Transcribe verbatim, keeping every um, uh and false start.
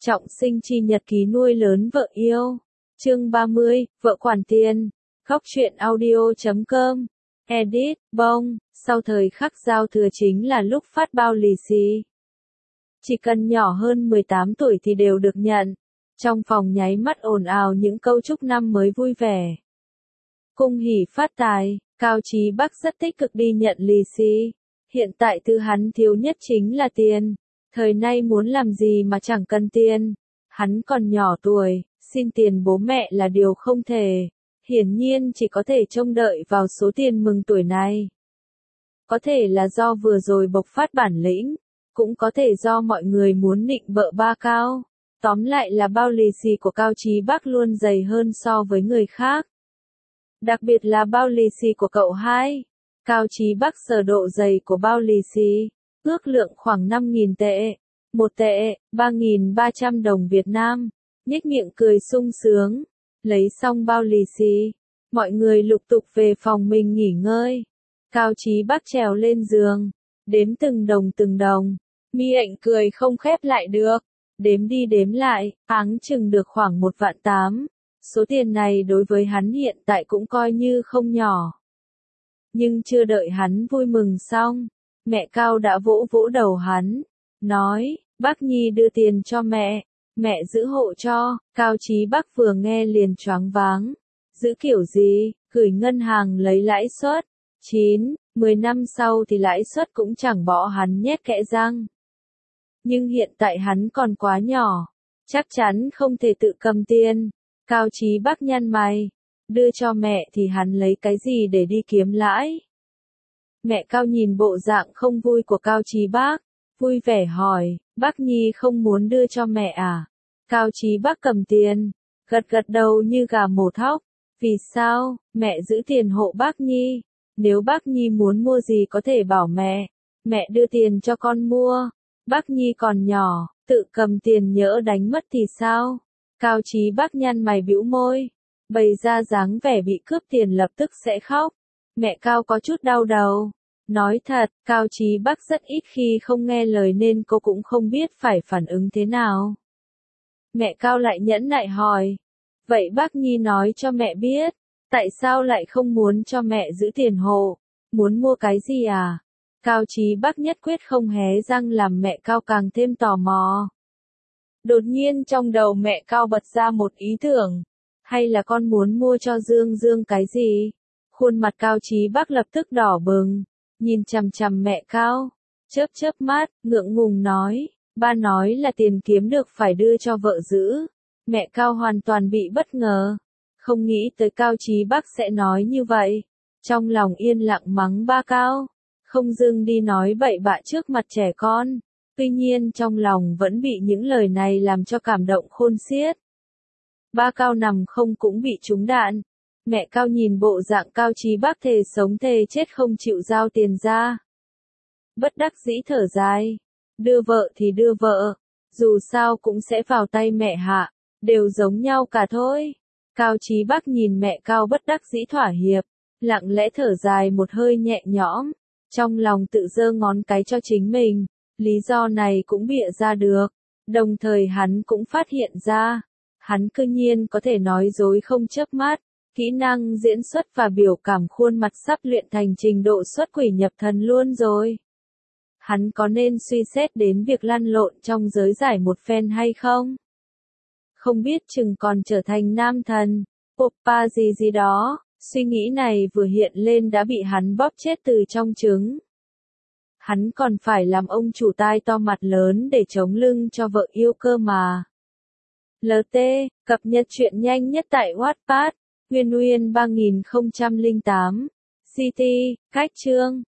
Trọng sinh chi nhật ký nuôi lớn vợ yêu. Chương ba mươi, vợ quản tiền. Góc truyện audio chấm com. Edit, bông, sau thời khắc giao thừa chính là lúc phát bao lì xì. Chỉ cần nhỏ hơn mười tám tuổi thì đều được nhận. Trong phòng nháy mắt ồn ào những câu chúc năm mới vui vẻ. Cung hỉ phát tài, Cao Chí Bắc rất tích cực đi nhận lì xì. Hiện tại thứ hắn thiếu nhất chính là tiền. Thời nay muốn làm gì mà chẳng cần tiền. Hắn còn nhỏ tuổi, xin tiền bố mẹ là điều không thể. Hiển nhiên chỉ có thể trông đợi vào số tiền mừng tuổi này. Có thể là do vừa rồi bộc phát bản lĩnh, cũng có thể do mọi người muốn nịnh bợ ba Cao. Tóm lại là bao lì xì của Cao Chí Bắc luôn dày hơn so với người khác. Đặc biệt là bao lì xì của cậu hai. Cao Chí Bắc sờ độ dày của bao lì xì, ước lượng khoảng năm nghìn tệ. Một tệ, ba nghìn ba trăm đồng Việt Nam. Nhếch miệng cười sung sướng. Lấy xong bao lì xì, mọi người lục tục về phòng mình nghỉ ngơi. Cao Chí Bắc trèo lên giường, đếm từng đồng từng đồng. Mi ảnh cười không khép lại được. Đếm đi đếm lại, áng chừng được khoảng một vạn tám. Số tiền này đối với hắn hiện tại cũng coi như không nhỏ. Nhưng chưa đợi hắn vui mừng xong, mẹ Cao đã vỗ vỗ đầu hắn, nói, Bác Nhi đưa tiền cho mẹ, mẹ giữ hộ cho. Cao Chí Bắc vừa nghe liền choáng váng. Giữ kiểu gì, gửi ngân hàng lấy lãi suất, chín, mười năm sau thì lãi suất cũng chẳng bỏ hắn nhét kẽ răng. Nhưng hiện tại hắn còn quá nhỏ, chắc chắn không thể tự cầm tiền. Cao Chí Bắc nhăn mày, đưa cho mẹ thì hắn lấy cái gì để đi kiếm lãi. Mẹ Cao nhìn bộ dạng không vui của Cao Chí Bắc, vui vẻ hỏi, Bác Nhi không muốn đưa cho mẹ à? Cao Chí Bắc cầm tiền, gật gật đầu như gà mổ thóc. Vì sao, mẹ giữ tiền hộ Bác Nhi? Nếu Bác Nhi muốn mua gì có thể bảo mẹ, mẹ đưa tiền cho con mua. Bác Nhi còn nhỏ, tự cầm tiền nhỡ đánh mất thì sao? Cao Chí Bắc nhăn mày bĩu môi, bày ra dáng vẻ bị cướp tiền lập tức sẽ khóc. Mẹ Cao có chút đau đầu. Nói thật, Cao Chí Bắc rất ít khi không nghe lời nên cô cũng không biết phải phản ứng thế nào. Mẹ Cao lại nhẫn nại hỏi, vậy Bác Nhi nói cho mẹ biết, tại sao lại không muốn cho mẹ giữ tiền hộ, muốn mua cái gì à? Cao Chí Bắc nhất quyết không hé răng làm mẹ Cao càng thêm tò mò. Đột nhiên trong đầu mẹ Cao bật ra một ý tưởng, hay là con muốn mua cho Dương Dương cái gì? Khuôn mặt Cao Chí Bắc lập tức đỏ bừng, nhìn chằm chằm mẹ Cao, chớp chớp mắt, ngượng ngùng nói, ba nói là tiền kiếm được phải đưa cho vợ giữ. Mẹ Cao hoàn toàn bị bất ngờ, không nghĩ tới Cao Chí Bắc sẽ nói như vậy. Trong lòng yên lặng mắng ba Cao, không dưng đi nói bậy bạ trước mặt trẻ con. Tuy nhiên trong lòng vẫn bị những lời này làm cho cảm động khôn xiết. Ba Cao nằm không cũng bị trúng đạn. Mẹ Cao nhìn bộ dạng Cao Chí Bắc thề sống thề chết không chịu giao tiền ra. Bất đắc dĩ thở dài. Đưa vợ thì đưa vợ. Dù sao cũng sẽ vào tay mẹ hạ. Đều giống nhau cả thôi. Cao Chí Bắc nhìn mẹ Cao bất đắc dĩ thỏa hiệp. Lặng lẽ thở dài một hơi nhẹ nhõm. Trong lòng tự giơ ngón cái cho chính mình. Lý do này cũng bịa ra được. Đồng thời hắn cũng phát hiện ra. Hắn cư nhiên có thể nói dối không chớp mắt. Kỹ năng diễn xuất và biểu cảm khuôn mặt sắp luyện thành trình độ xuất quỷ nhập thần luôn rồi. Hắn có nên suy xét đến việc lăn lộn trong giới giải một phen hay không? Không biết chừng còn trở thành nam thần, oppa gì gì đó. Suy nghĩ này vừa hiện lên đã bị hắn bóp chết từ trong trứng. Hắn còn phải làm ông chủ tai to mặt lớn để chống lưng cho vợ yêu cơ mà. lờ tê, cập nhật truyện nhanh nhất tại Wattpad, Nguyên Nguyên ba nghìn không trăm lẻ tám, xê tê, cách chương.